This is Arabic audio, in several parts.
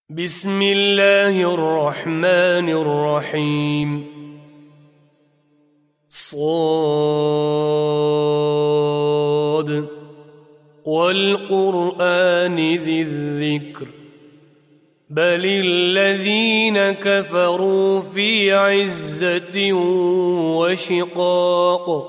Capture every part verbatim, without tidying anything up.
بسم الله الرحمن الرحيم. صاد والقرآن ذي الذكر بل الذين كفروا في عزة وشقاق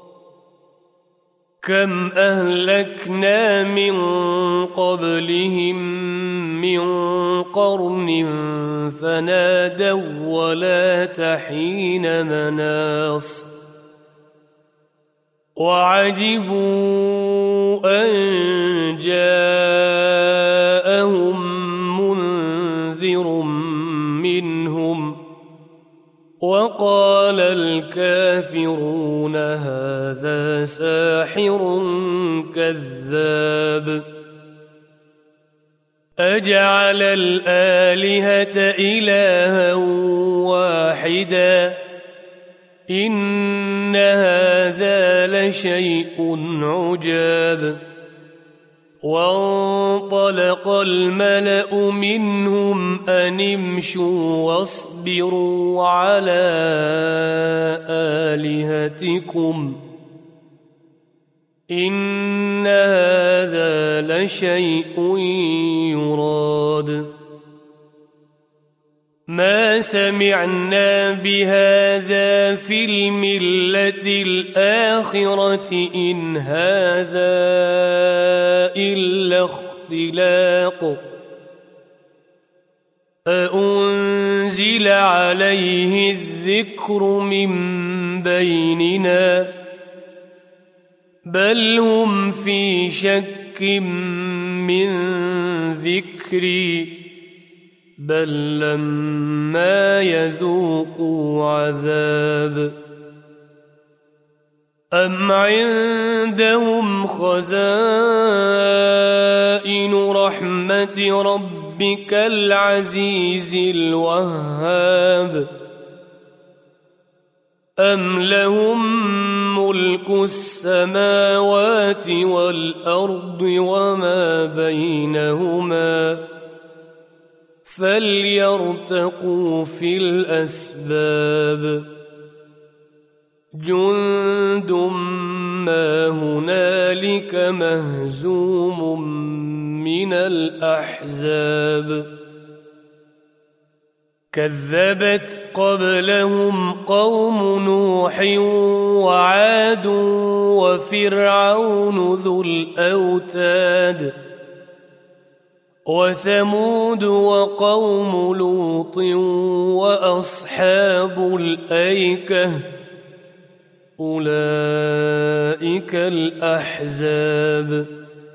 كم أهلكنا من قبلهم من قرن فنادوا ولا تحين مناص وعجبوا أن جاءهم منذر منهم وقال الكافرون هذا ساحر كذاب أجعل الآلهة إلها واحدا إن هذا لشيء عجاب وانطلق الملأ منهم أن امشوا واصبروا على آلهتكم إن هذا لشيء يراد ما سمعنا بهذا في الملة الآخرة إن هذا إلا اختلاق أأنزل عليه الذكر من بيننا بل هم في شك من ذكري بل لما يذوقوا عذاب أم عندهم خزائن رحمة ربك العزيز الوهاب أم لهم ملك السماوات والأرض وما بينهما فليرتقوا في الأسباب جند ما هنالك مهزوم من الأحزاب كذبت قبلهم قوم نوح وعاد وفرعون ذو الأوتاد وثمود وقوم لوط وأصحاب الأيكة أولئك الأحزاب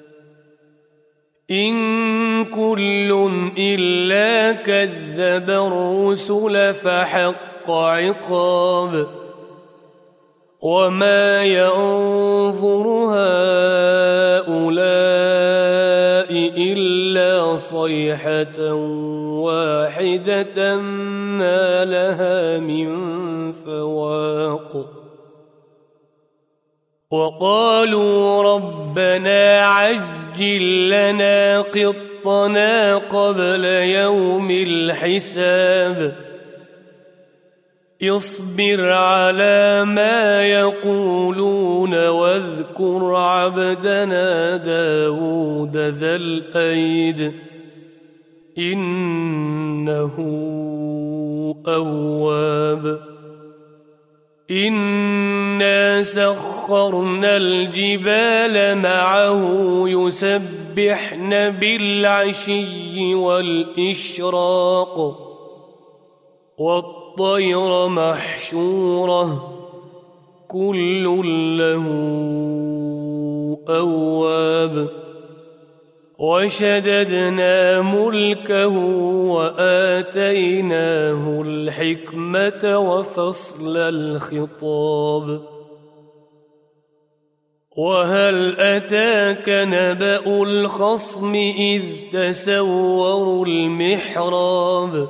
إن كل إلا كذب الرسل فحق عقاب وما ينظر هؤلاء إلا صيحة واحدة ما لها من فواق وقالوا ربنا عجل لنا قطنا قبل يوم الحساب اصبر على ما يقولون واذكر عبدنا داود ذا الأيد إنه أواب إنا سخرنا الجبال معه يسبحن بالعشي والإشراق والطير محشورة كل له أواب وشددنا ملكه وآتيناه الحكمة وفصل الخطاب وهل أتاك نبأ الخصم إذ تسوروا المحراب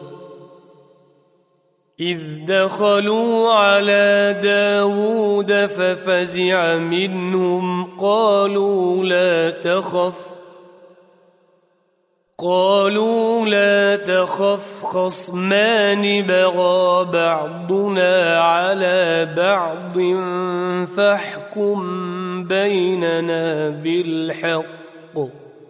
إذ دخلوا على داود ففزع منهم قالوا لا تخف قالوا لا تخف خصمان بغى بعضنا على بعض فاحكم بيننا بالحق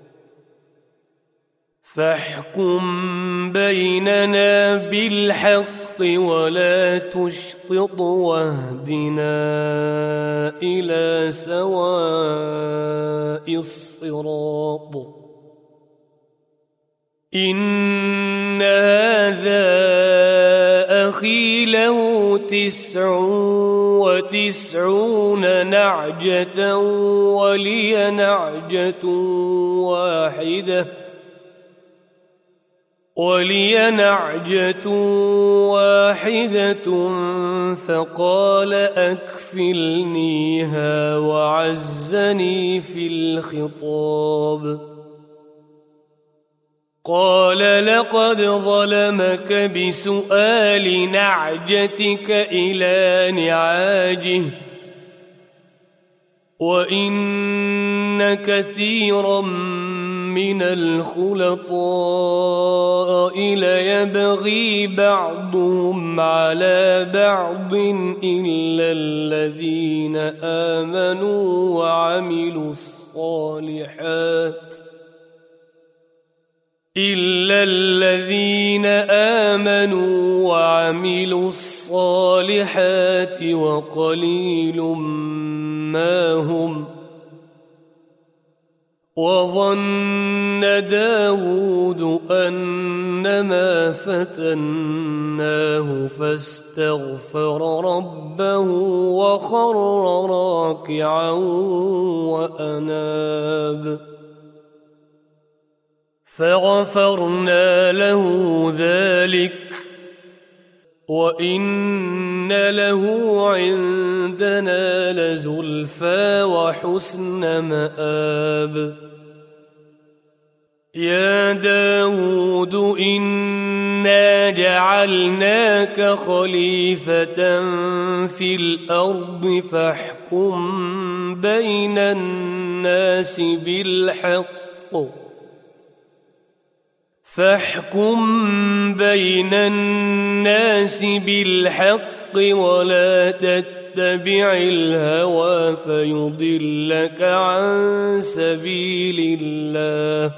فاحكم بيننا بالحق ولا تشطط واهدنا إلى سواء الصراط إن هذا أخي له تسع وتسعون نعجة ولي نعجة واحدة ولي نعجة واحدة فقال أكفلنيها وعزني في الخطاب قال لقد ظلمك بسؤال نعجتك إلى نعاجه وإن كثيرا من الخلطاء ليبغي بعضهم على بعض إلا الذين آمنوا وعملوا الصالحات إلا الذين آمنوا وعملوا الصالحات وقليل ما هم وظن داود أنما فتناه فاستغفر ربه وخر راكعا وأناب فغفرنا له ذلك وإن له عندنا لزلفى وحسن مآب يا داود إنا جعلناك خليفة في الأرض فاحكم بين الناس بالحق فاحكم بين الناس بالحق ولا تتبع الهوى فيضلك عن سبيل الله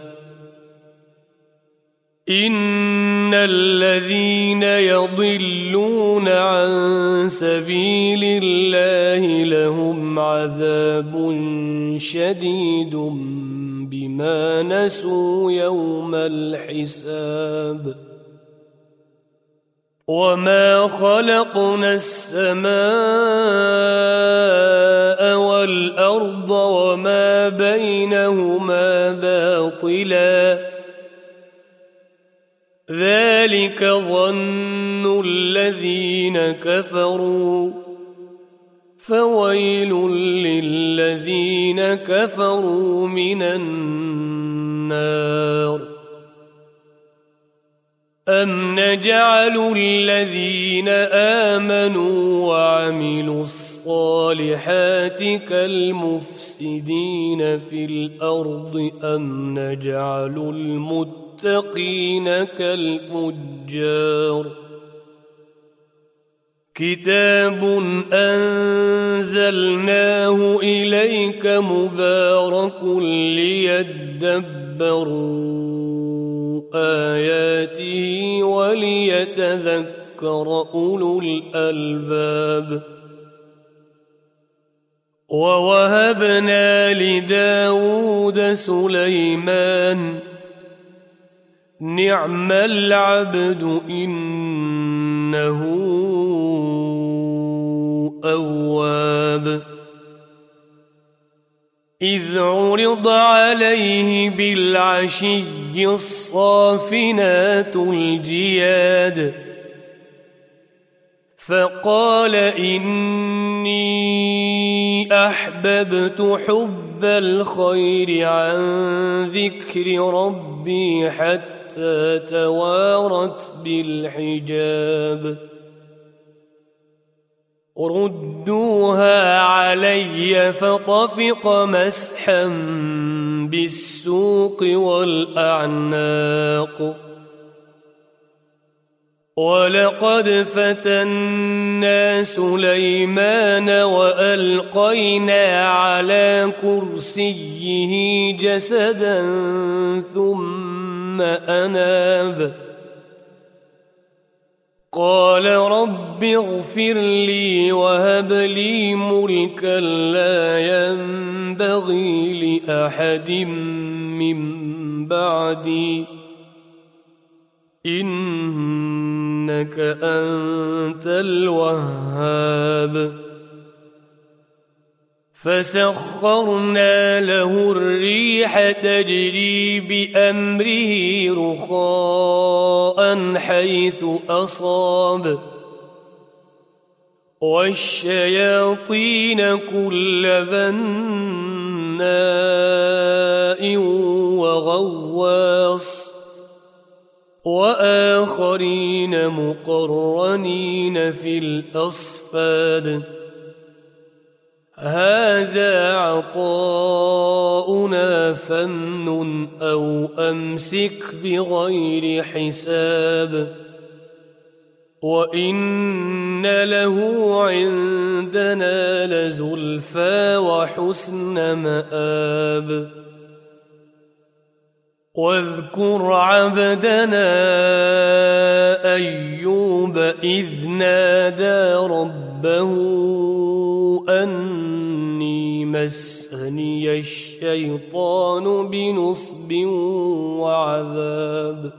إن الذين يضلون عن سبيل الله لهم عذاب شديد بما نسوا يوم الحساب وما خلقنا السماء والأرض وما بينهما باطلا ذلك ظن الذين كفروا فويل للذين كفروا من النار أم نجعل الذين آمنوا وعملوا الصالحات كالمفسدين في الأرض أم نجعل المتقين كالفجار كتاب أنزلناه إليك مبارك ليدبروا آياته وليتذكر أولو الألباب ووهبنا لداود سليمان نعم العبد إنه أواب إذ عرض عليه بالعشي الصافنات الجياد فقال إني أحببت حب الخير عن ذكر ربي حتى توارت بالحجاب ردوها علي فطفق مسحا بالسوق والأعناق ولقد فتنا سليمان وألقينا على كرسيه جسدا ثم أناب قال رب اغفر لي وهب لي ملكا لا ينبغي لأحد من بعدي إنك أنت الوهاب فسخرنا له الريح تجري بأمره رخاء حيث أصاب والشياطين كل بناء وغواص وآخرين مقرنين في الأصفاد هذا عطاؤنا فامنن أو أمسك بغير حساب وإن له عندنا لزلفى وحسن مآب واذكر عبدنا أيوب إذ نادى ربه أني مسني الشيطان بنصب وعذاب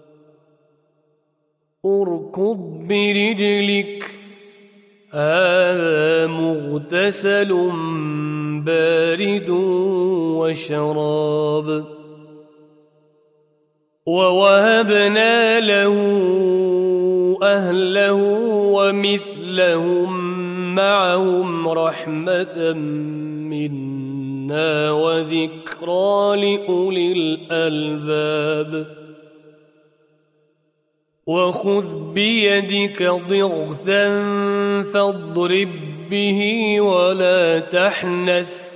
اركض برجلك هذا مغتسل بارد وشراب ووهبنا له أهله ومثلهم معهم رحمة منا وذكرى لأولي الألباب وخذ بيدك ضغثا فاضرب به ولا تحنث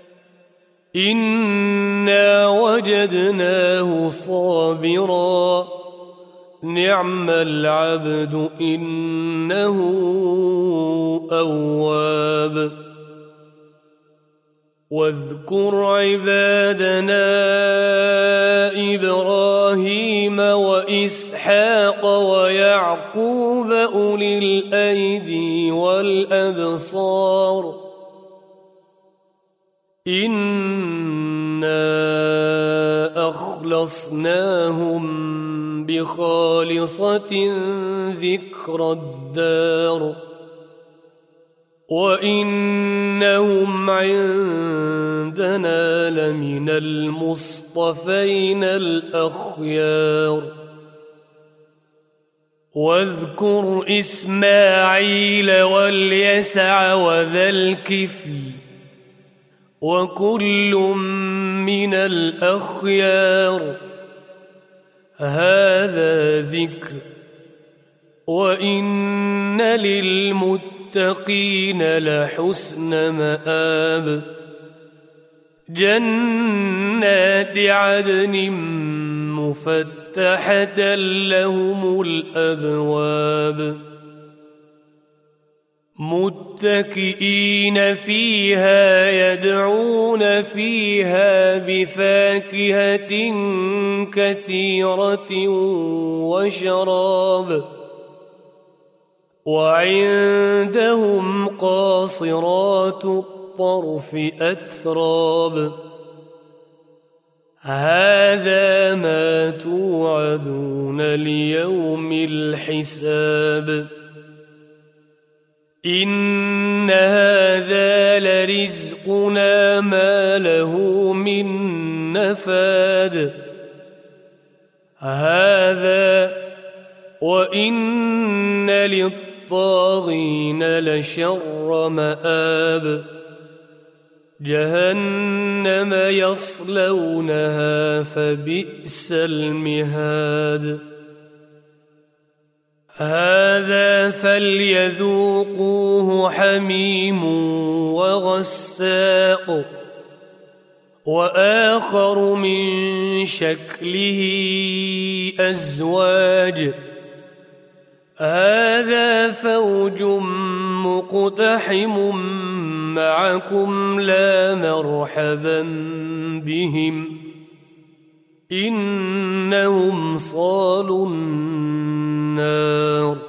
إنا وجدناه صابرا نعم العبد إنه أواب واذكر عبادنا إبراهيم وإسحاق ويعقوب أولي الأيدي والأبصار إنا أخلصناهم بخالصة ذكر الدار وإنهم عندنا لمن المصطفين الأخيار واذكر إسماعيل واليسع وذا الكفل وكل من الأخيار هذا ذكر وإن للمتقين لحسن مآب جنات عدن مفتحة لهم الأبواب متكئين فيها يدعون فيها بفاكهة كثيرة وشراب وعندهم قاصرات الطرف أتراب هذا ما توعدون ليوم الحساب إن هذا لرزقنا ما له من نفاد هذا وإن للطاغين لشر مآب جهنم يصلونها فبئس المهاد هذا فليذوقوه حميم وغساق وآخر من شكله أزواج هذا فوج مقتحم معكم لا مرحبا بهم إنهم صالوا النار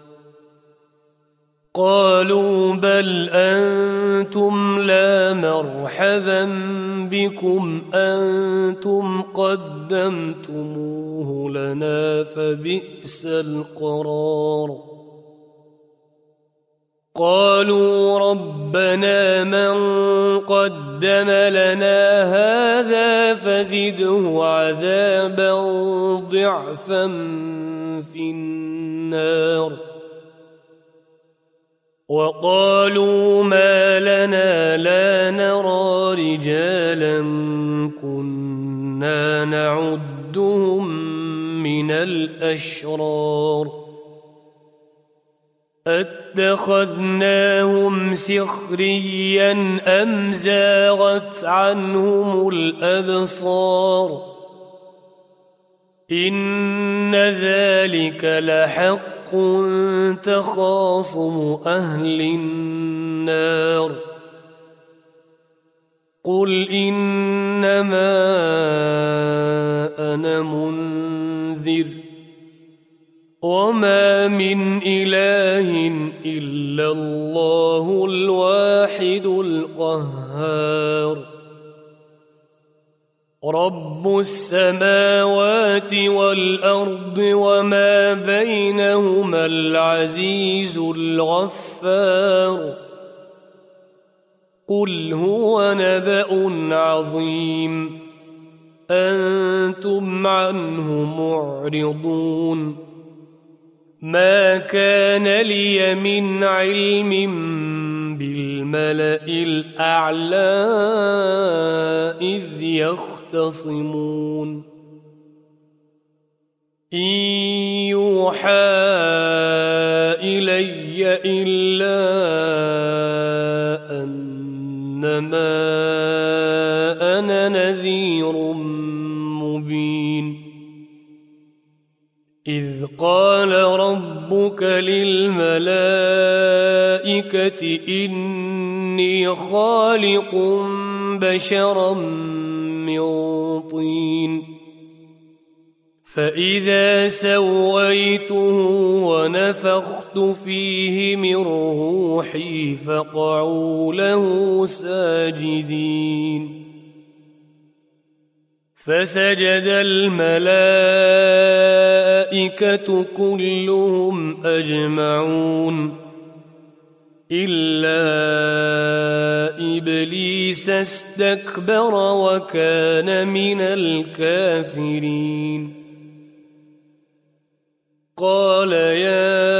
قالوا بل أنتم لا مرحبا بكم أنتم قدمتموه لنا فبئس القرار قالوا ربنا من قدم لنا هذا فزده عذابا ضعفا في النار وقالوا ما لنا لا نرى رجالا كنا نعدهم من الأشرار أتخذناهم سخريا أم زاغت عنهم الأبصار إن ذلك لحق تخاصم أهل النار قل إنما أنا منذر وما من إله إلا الله الواحد القهار رب السماوات والأرض وما بينهما العزيز الغفار قل هو نبأ عظيم أنتم عنه معرضون ما كان لي من علم بالملأ الأعلى إذ يختصمون إن يوحى إلي إلا أنما أنا نذير مبين إذ قال ربك للملائكة إني خالق بشرا من طين فإذا سويته ونفخت فيه من روحي فقعوا له ساجدين فسجد الملائكة كلهم أجمعون إلا إبليس استكبر وكان من الكافرين قال يا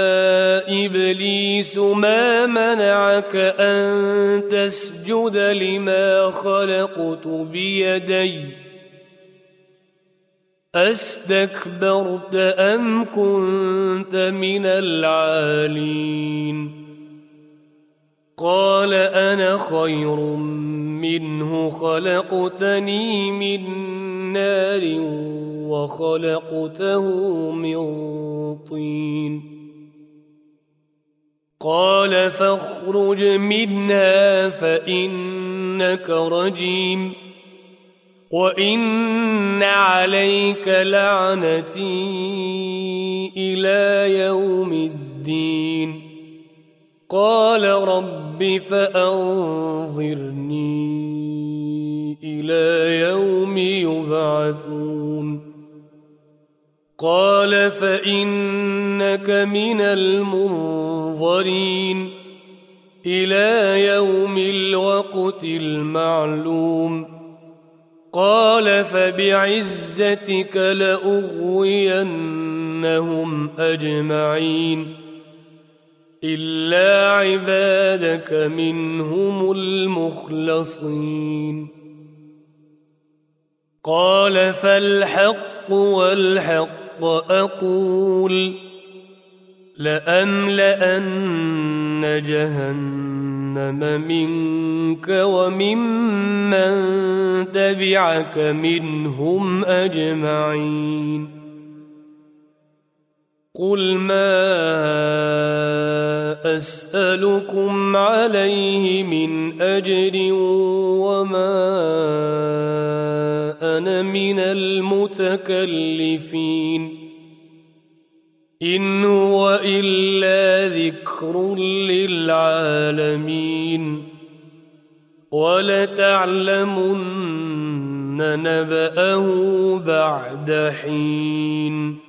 إبليس ما منعك أن تسجد لما خلقت بيدي أستكبرت أم كنت من العالين قال أنا خير منه خلقتني من نار وخلقته من طين قال فاخرج منها فإنك رجيم وإن عليك لعنتي إلى يوم الدين قال رب فأنظرني إلى يوم يبعثون قال فإنك من المنظرين إلى يوم الوقت المعلوم قال فبعزتك لأغوينهم أجمعين إلا عبادك منهم المخلصين قال فالحق والحق أقول لأملأن جهنم جهنم منك وممن تبعك منهم أجمعين قل ما أسألكم عليه من أجر وما أنا من المتكلفين إن هو إلا ذكر للعالمين ولتعلمن نبأه بعد حين